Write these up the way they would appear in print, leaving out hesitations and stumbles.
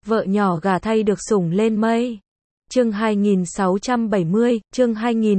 vợ nhỏ gả thay được sủng lên mây. Chương 2670, chương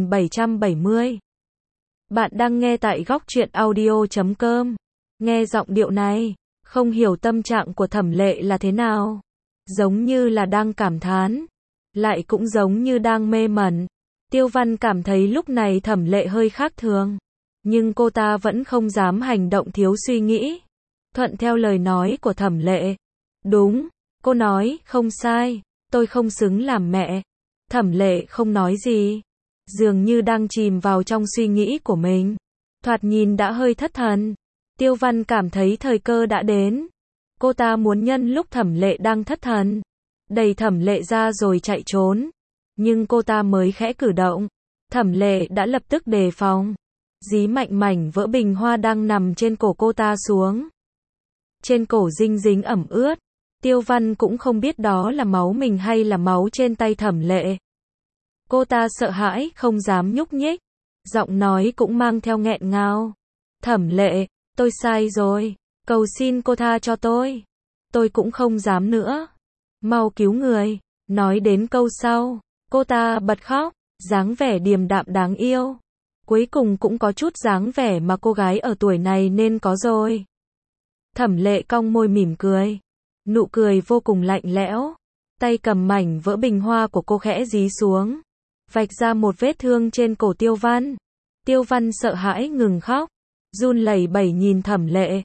2770. Bạn đang nghe tại góc truyện audio.com. Nghe giọng điệu này, không hiểu tâm trạng của Thẩm Lệ là thế nào. Giống như là đang cảm thán, lại cũng giống như đang mê mẩn. Tiêu Văn cảm thấy lúc này Thẩm Lệ hơi khác thường, nhưng cô ta vẫn không dám hành động thiếu suy nghĩ. Thuận theo lời nói của Thẩm Lệ. Đúng, cô nói, không sai, tôi không xứng làm mẹ. Thẩm Lệ không nói gì, dường như đang chìm vào trong suy nghĩ của mình. Thoạt nhìn đã hơi thất thần. Tiêu Văn cảm thấy thời cơ đã đến. Cô ta muốn nhân lúc Thẩm Lệ đang thất thần, đẩy Thẩm Lệ ra rồi chạy trốn. Nhưng cô ta mới khẽ cử động, Thẩm Lệ đã lập tức đề phòng. Dí mạnh mảnh vỡ bình hoa đang nằm trên cổ cô ta xuống. Trên cổ dinh dính ẩm ướt. Tiêu Văn cũng không biết đó là máu mình hay là máu trên tay Thẩm Lệ. Cô ta sợ hãi, không dám nhúc nhích. Giọng nói cũng mang theo nghẹn ngào. Thẩm Lệ, tôi sai rồi. Cầu xin cô tha cho tôi. Tôi cũng không dám nữa. Mau cứu người. Nói đến câu sau, cô ta bật khóc, dáng vẻ điềm đạm đáng yêu. Cuối cùng cũng có chút dáng vẻ mà cô gái ở tuổi này nên có rồi. Thẩm Lệ cong môi mỉm cười. Nụ cười vô cùng lạnh lẽo. Tay cầm mảnh vỡ bình hoa của cô khẽ dí xuống, vạch ra một vết thương trên cổ Tiêu Văn. Tiêu Văn sợ hãi ngừng khóc, run lẩy bẩy nhìn Thẩm Lệ.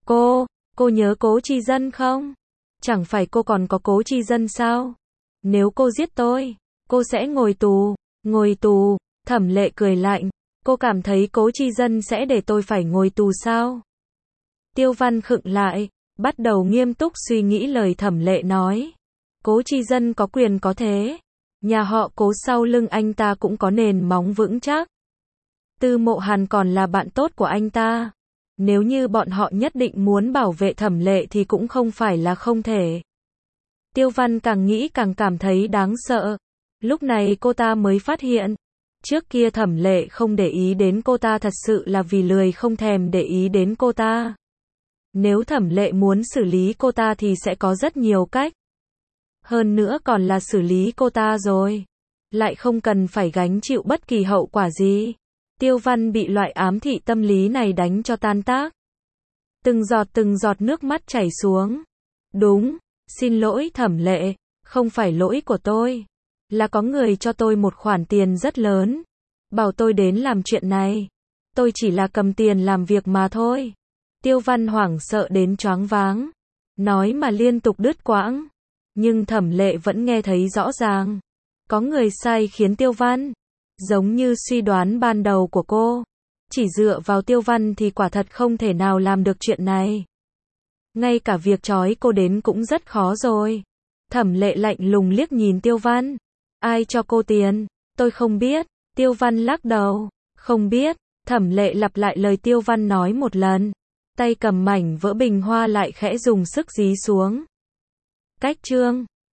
Cô nhớ Cố Chi Dân không? Chẳng phải cô còn có Cố Chi Dân sao? Nếu cô giết tôi, cô sẽ ngồi tù. Ngồi tù? Thẩm Lệ cười lạnh. Cô cảm thấy Cố Chi Dân sẽ để tôi phải ngồi tù sao? Tiêu Văn khựng lại, bắt đầu nghiêm túc suy nghĩ lời Thẩm Lệ nói. Cố Chi Dân có quyền có thế. Nhà họ Cố sau lưng anh ta cũng có nền móng vững chắc. Tư Mộ Hàn còn là bạn tốt của anh ta. Nếu như bọn họ nhất định muốn bảo vệ Thẩm Lệ thì cũng không phải là không thể. Tiêu Văn càng nghĩ càng cảm thấy đáng sợ. Lúc này cô ta mới phát hiện, trước kia Thẩm Lệ không để ý đến cô ta thật sự là vì lười không thèm để ý đến cô ta. Nếu Thẩm Lệ muốn xử lý cô ta thì sẽ có rất nhiều cách. Hơn nữa còn là xử lý cô ta rồi, lại không cần phải gánh chịu bất kỳ hậu quả gì. Tiêu Văn bị loại ám thị tâm lý này đánh cho tan tác. Từng giọt nước mắt chảy xuống. Đúng, xin lỗi Thẩm Lệ, không phải lỗi của tôi. Là có người cho tôi một khoản tiền rất lớn, bảo tôi đến làm chuyện này. Tôi chỉ là cầm tiền làm việc mà thôi. Tiêu Văn hoảng sợ đến choáng váng, nói mà liên tục đứt quãng. Nhưng Thẩm Lệ vẫn nghe thấy rõ ràng. Có người sai khiến Tiêu Văn. Giống như suy đoán ban đầu của cô. Chỉ dựa vào Tiêu Văn thì quả thật không thể nào làm được chuyện này. Ngay cả việc trói cô đến cũng rất khó rồi. Thẩm Lệ lạnh lùng liếc nhìn Tiêu Văn. Ai cho cô tiền? Tôi không biết. Tiêu Văn lắc đầu. Không biết. Thẩm Lệ lặp lại lời Tiêu Văn nói một lần. Tay cầm mảnh vỡ bình hoa lại khẽ dùng sức dí xuống. Cách chương